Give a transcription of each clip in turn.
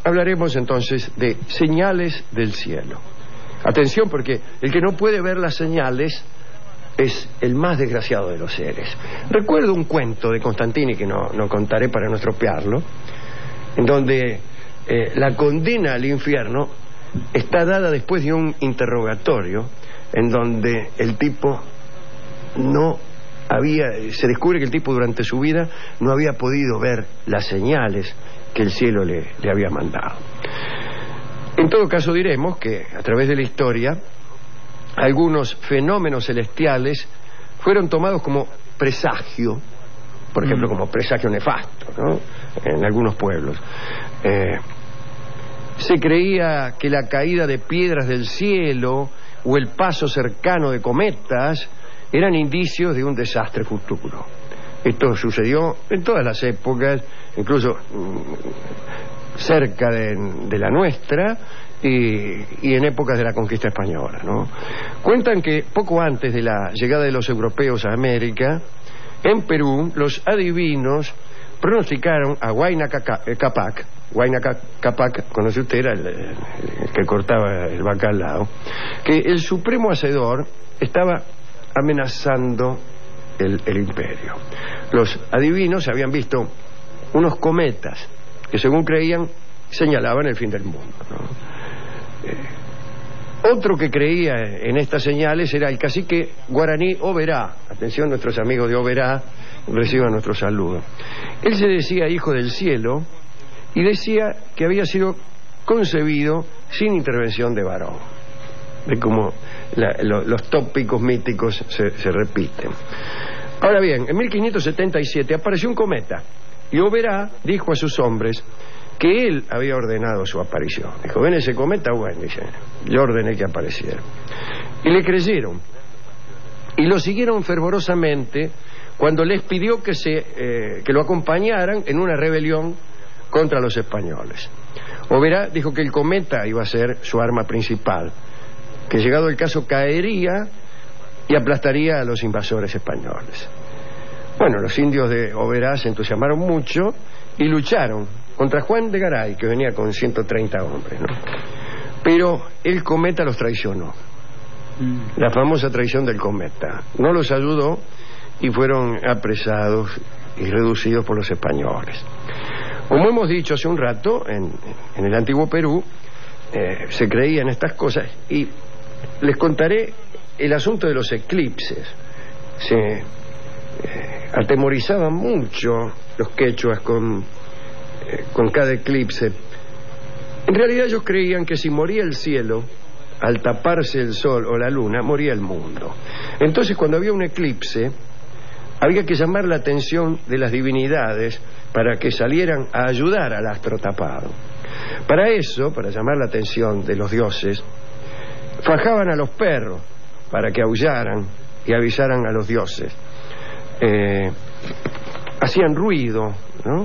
hablaremos entonces de señales del cielo. Atención, porque el que no puede ver las señales es el más desgraciado de los seres. Recuerdo un cuento de Constantini, que no contaré para no estropearlo, en donde la condena al infierno está dada después de un interrogatorio, en donde el tipo se descubre que el tipo durante su vida no había podido ver las señales que el cielo le había mandado. En todo caso diremos que a través de la historia algunos fenómenos celestiales fueron tomados como presagio, por ejemplo como presagio nefasto, ¿no? En algunos pueblos se creía que la caída de piedras del cielo o el paso cercano de cometas eran indicios de un desastre futuro. Esto sucedió en todas las épocas, incluso cerca de la nuestra y en épocas de la conquista española, ¿no? Cuentan que poco antes de la llegada de los europeos a América, en Perú, los adivinos pronosticaron a Huayna Capac. Huayna Capac, conoce usted, era el que cortaba el bacalao, que el supremo hacedor estaba amenazando el imperio. Los adivinos habían visto unos cometas que, según creían, señalaban el fin del mundo, ¿no? Otro que creía en estas señales era el cacique guaraní Oberá. Atención, nuestros amigos de Oberá, reciban nuestro saludo. Él se decía hijo del cielo y decía que había sido concebido sin intervención de varón. De cómo los tópicos míticos se repiten. Ahora bien, en 1577 apareció un cometa y Oberá dijo a sus hombres que él había ordenado su aparición. Dijo: ven ese cometa, bueno, dice, yo ordené que apareciera. Y le creyeron y lo siguieron fervorosamente cuando les pidió que lo acompañaran en una rebelión contra los españoles. Oberá dijo que el cometa iba a ser su arma principal, que llegado el caso caería y aplastaría a los invasores españoles. Bueno, los indios de Oberá se entusiasmaron mucho y lucharon contra Juan de Garay, que venía con 130 hombres, ¿no? Pero el cometa los traicionó. La famosa traición del cometa. No los ayudó y fueron apresados y reducidos por los españoles. Como hemos dicho hace un rato, en el antiguo Perú se creían estas cosas, y les contaré el asunto de los eclipses. Se atemorizaban mucho los quechuas con cada eclipse. En realidad ellos creían que si moría el cielo al taparse el sol o la luna, moría el mundo. Entonces, cuando había un eclipse, había que llamar la atención de las divinidades para que salieran a ayudar al astro tapado. Para eso, para llamar la atención de los dioses, fajaban a los perros para que aullaran y avisaran a los dioses. Hacían ruido, ¿no?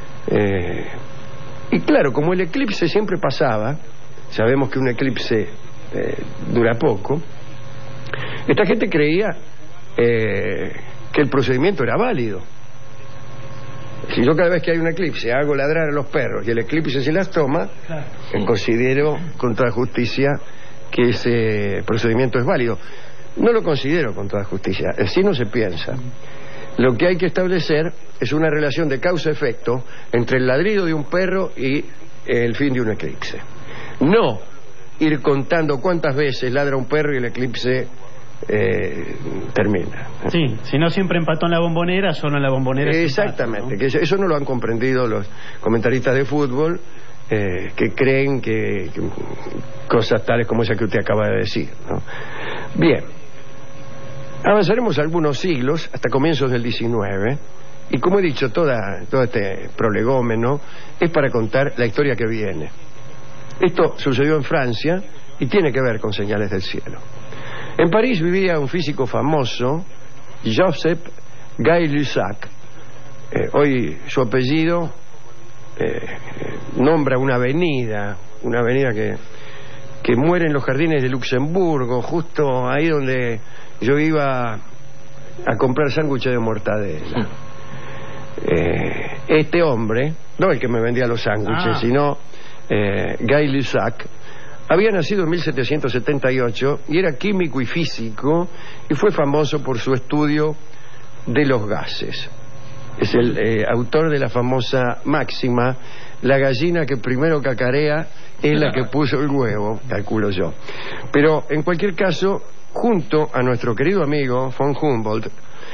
Y claro, como el eclipse siempre pasaba, sabemos que un eclipse dura poco, esta gente creía que el procedimiento era válido. Si yo cada vez que hay un eclipse hago ladrar a los perros y el eclipse se las toma, considero con toda justicia que ese procedimiento es válido. No lo considero con toda justicia, así no se piensa. Lo que hay que establecer es una relación de causa-efecto entre el ladrido de un perro y el fin de un eclipse. No ir contando cuántas veces ladra un perro y el eclipse termina. Sí, si no siempre empató en la Bombonera, solo en la Bombonera. Exactamente, empata, ¿no? Que eso no lo han comprendido los comentaristas de fútbol, que creen que cosas tales como esa que usted acaba de decir, ¿no? Bien, avanzaremos algunos siglos hasta comienzos del 19, y como he dicho, todo este prolegómeno es para contar la historia que viene. Esto sucedió en Francia y tiene que ver con señales del cielo. En París vivía un físico famoso, Joseph Gay-Lussac. Hoy su apellido nombra una avenida que muere en los jardines de Luxemburgo, justo ahí donde yo iba a comprar sándwiches de mortadela. Este hombre, no el que me vendía los sándwiches, sino Gay Lussac, había nacido en 1778 y era químico y físico y fue famoso por su estudio de los gases. Es el autor de la famosa máxima: la gallina que primero cacarea es la que puso el huevo, calculo yo. Pero en cualquier caso, junto a nuestro querido amigo von Humboldt,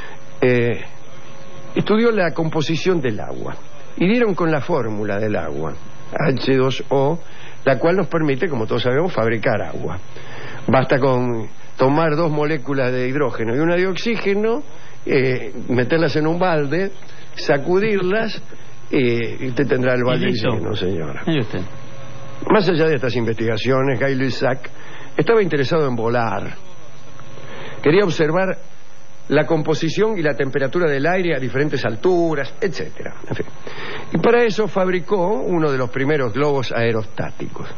estudió la composición del agua y dieron con la fórmula del agua, H2O, la cual nos permite, como todos sabemos, fabricar agua. Basta con tomar 2 moléculas de hidrógeno y una de oxígeno, meterlas en un balde, sacudirlas y usted tendrá el balde lleno, señora. ¿Y usted? Más allá de estas investigaciones, Gay Lussac estaba interesado en volar. Quería observar la composición y la temperatura del aire a diferentes alturas, etcétera. En fin. Y para eso fabricó uno de los primeros globos aerostáticos.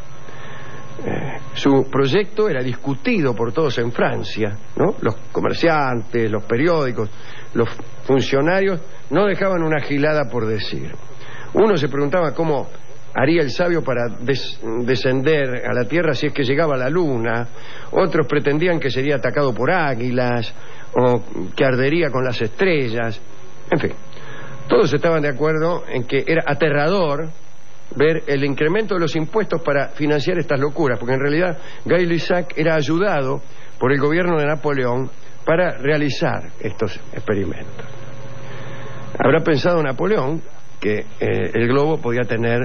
Su proyecto era discutido por todos en Francia, ¿no? Los comerciantes, los periódicos, los funcionarios no dejaban una gilada por decir. Uno se preguntaba cómo haría el sabio para descender a la tierra si es que llegaba a la luna. Otros pretendían que sería atacado por águilas o que ardería con las estrellas. En fin, todos estaban de acuerdo en que era aterrador ver el incremento de los impuestos para financiar estas locuras, porque en realidad Gay Lussac era ayudado por el gobierno de Napoleón para realizar estos experimentos. Habrá pensado Napoleón que el globo podía tener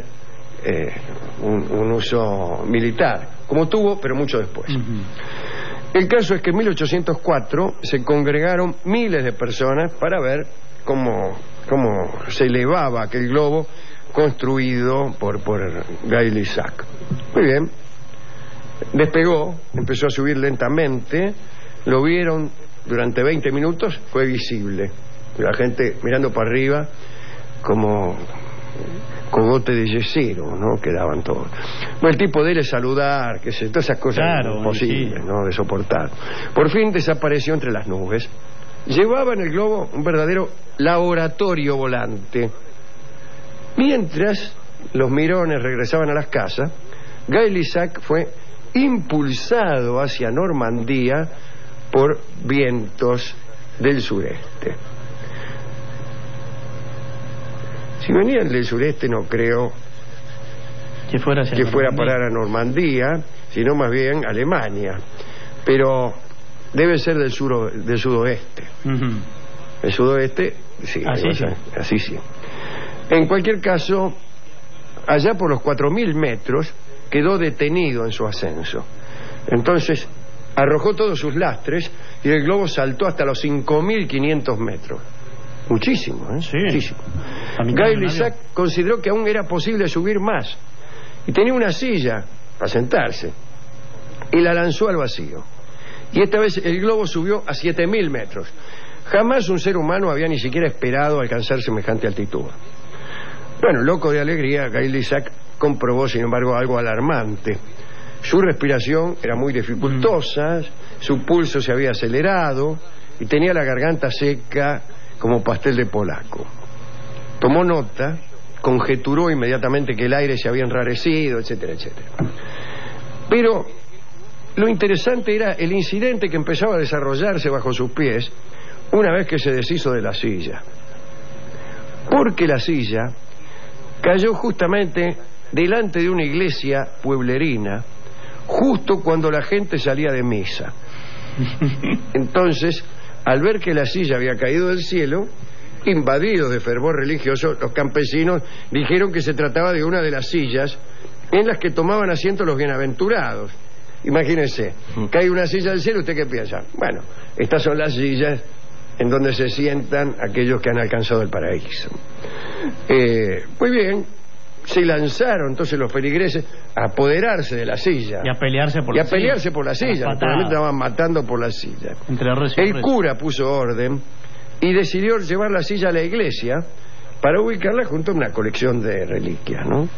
un uso militar, como tuvo, pero mucho después. El caso es que en 1804 se congregaron miles de personas para ver cómo se elevaba aquel globo construido por Gay Lussac. Muy bien. Despegó, empezó a subir lentamente, lo vieron durante 20 minutos, fue visible. La gente mirando para arriba como cogote de yesero, ¿no? Quedaban todos. Bueno, el tipo de él es saludar, que sé, todas esas cosas imposibles, sí, ¿no? De soportar. Por fin desapareció entre las nubes. Llevaba en el globo un verdadero laboratorio volante. Mientras los mirones regresaban a las casas, Gay Lussac fue impulsado hacia Normandía por vientos del sureste. Si venían del sureste, no creo que fuera a parar a Normandía, sino más bien a Alemania. Pero debe ser del sudoeste. El sudoeste, sí. Así sí. En cualquier caso, allá por los 4.000 metros, quedó detenido en su ascenso. Entonces, arrojó todos sus lastres y el globo saltó hasta los 5.500 metros. Muchísimo, ¿eh? Sí. Muchísimo. Gay Lussac consideró que aún era posible subir más y tenía una silla para sentarse y la lanzó al vacío. Y esta vez el globo subió a 7.000 metros. Jamás un ser humano había ni siquiera esperado alcanzar semejante altitud. Bueno, loco de alegría, Gay Lussac comprobó, sin embargo, algo alarmante. Su respiración era muy dificultosa, su pulso se había acelerado y tenía la garganta seca como pastel de polaco. Tomó nota, conjeturó inmediatamente que el aire se había enrarecido, etcétera, etcétera. Pero lo interesante era el incidente que empezaba a desarrollarse bajo sus pies una vez que se deshizo de la silla. Porque la silla cayó justamente delante de una iglesia pueblerina, justo cuando la gente salía de misa. Entonces, al ver que la silla había caído del cielo, invadidos de fervor religioso, los campesinos dijeron que se trataba de una de las sillas en las que tomaban asiento los bienaventurados. Imagínense, cae una silla del cielo, ¿usted qué piensa? Bueno, estas son las sillas en donde se sientan aquellos que han alcanzado el paraíso. Muy bien, se lanzaron entonces los feligreses a apoderarse de la silla y a pelearse por la silla. Naturalmente estaban matando por la silla. El cura puso orden y decidió llevar la silla a la iglesia para ubicarla junto a una colección de reliquias, ¿no?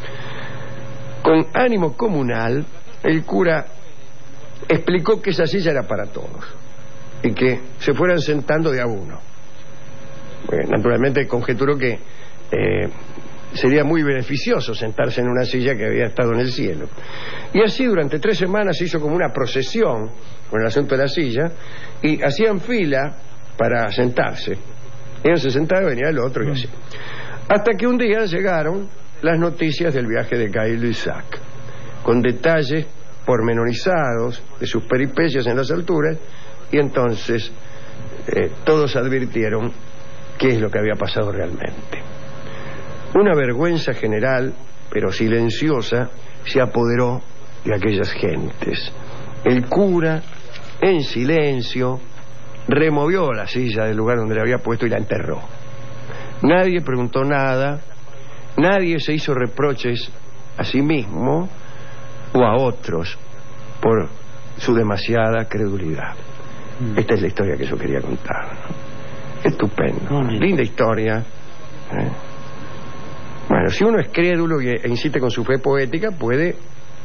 Con ánimo comunal, el cura explicó que esa silla era para todos y que se fueran sentando de a uno. Naturalmente conjeturó que sería muy beneficioso sentarse en una silla que había estado en el cielo. Y así durante 3 semanas se hizo como una procesión con el asunto de la silla, y hacían fila para sentarse. Ellos se sentaban, venía el otro y así. Hasta que un día llegaron las noticias del viaje de Gay Lussac, con detalles pormenorizados de sus peripecias en las alturas, y entonces todos advirtieron qué es lo que había pasado realmente. Una vergüenza general, pero silenciosa, se apoderó de aquellas gentes. El cura, en silencio, removió la silla del lugar donde la había puesto y la enterró. Nadie preguntó nada, nadie se hizo reproches a sí mismo o a otros por su demasiada credulidad. Esta es la historia que yo quería contar, ¿no? Estupendo, linda historia, ¿eh? Bueno, si uno es crédulo e insiste con su fe poética, puede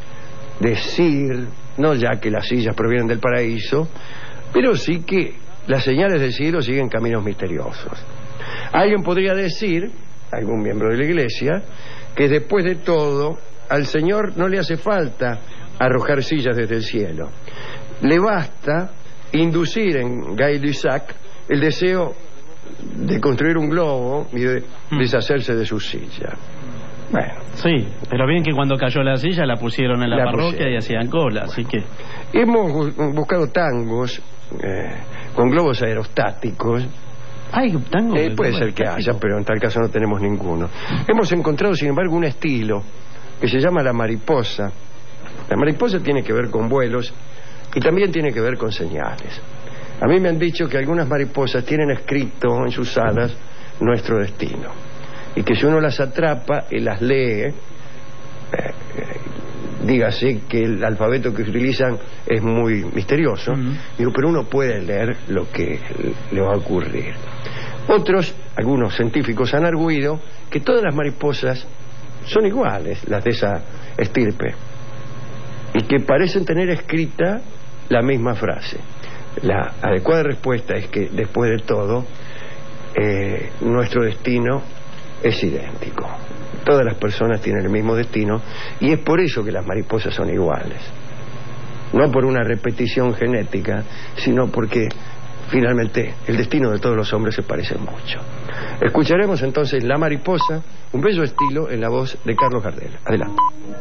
decir, no ya que las sillas provienen del paraíso, pero sí que las señales del cielo siguen caminos misteriosos. Alguien podría decir, algún miembro de la iglesia, que después de todo al Señor no le hace falta arrojar sillas desde el cielo. Le basta inducir en Gay Lussac el deseo de construir un globo y de deshacerse de su silla. Bueno. Sí, pero bien que cuando cayó la silla la pusieron en la parroquia y hacían cola, bueno. Así que... Hemos buscado tangos con globos aerostáticos. ¿Hay tangos? Puede ser que haya, pero en tal caso no tenemos ninguno. Hemos encontrado, sin embargo, un estilo que se llama la mariposa. La mariposa tiene que ver con vuelos y también tiene que ver con señales. A mí me han dicho que algunas mariposas tienen escrito en sus alas nuestro destino, y que si uno las atrapa y las lee, dígase que el alfabeto que utilizan es muy misterioso, digo, pero uno puede leer lo que le va a ocurrir. Otros, algunos científicos han arguido que todas las mariposas son iguales, las de esa estirpe, y que parecen tener escrita la misma frase. La adecuada respuesta es que, después de todo, nuestro destino es idéntico. Todas las personas tienen el mismo destino, y es por eso que las mariposas son iguales. No por una repetición genética, sino porque finalmente el destino de todos los hombres se parece mucho. Escucharemos entonces La mariposa, un bello estilo en la voz de Carlos Gardel. Adelante.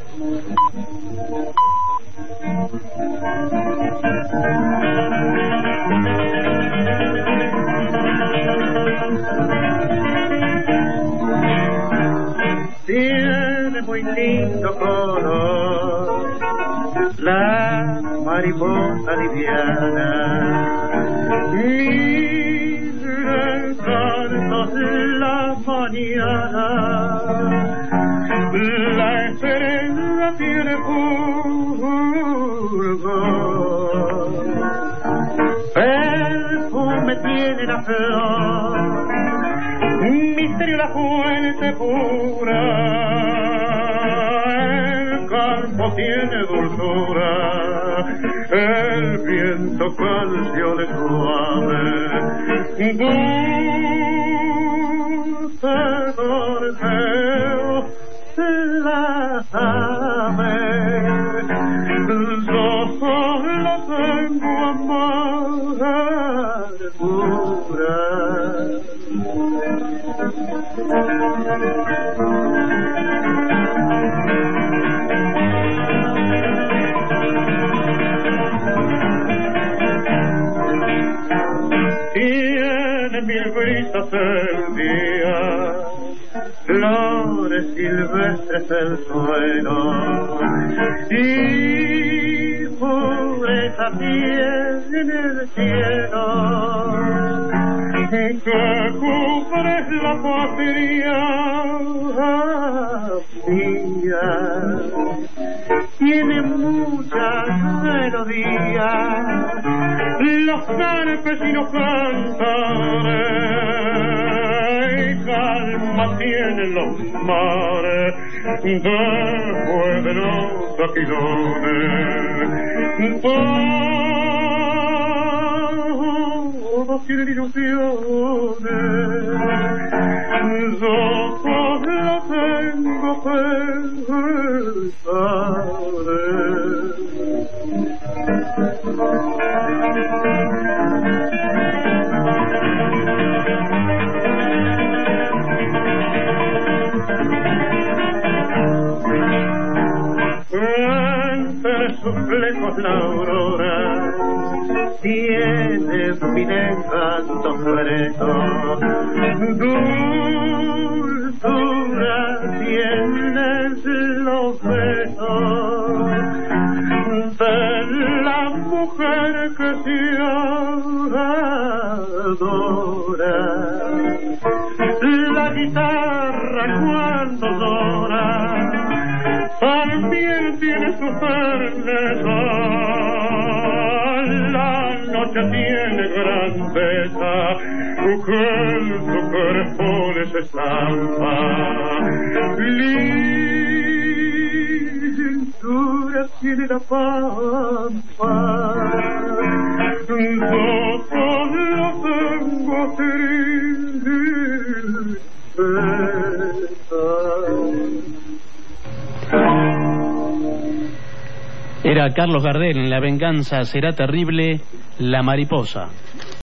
Tiene muy lindo color la mariposa liviana, mira el canto de la mañana, la estrella tiene fulgor, perfume tiene la flor, misterio la fuente pura, el campo tiene dulzura, el viento canciones suave, dulce dormeo la ave, yo solo tengo amargura. Tiene mil brisas el día, flores silvestres el suelo, y pureza tiene el cielo, que cubre la patria mía. Tiene muchas melodías, los campesinos cantan, calma tienen los mares después de los aquilones. todos tienen ilusiones, yo solo tengo entre sus flecos la aurora tiene mi encanto fresco, dulzura tienes los besos de la mujer que se adora. La guitarra cuando llora también tiene su ferneza, la noche tiene grandeza, que en su cuerpo les estampa. Lindura tiene la pampa, yo solo tengo tristeza. Era Carlos Gardel en La venganza será terrible, La mariposa.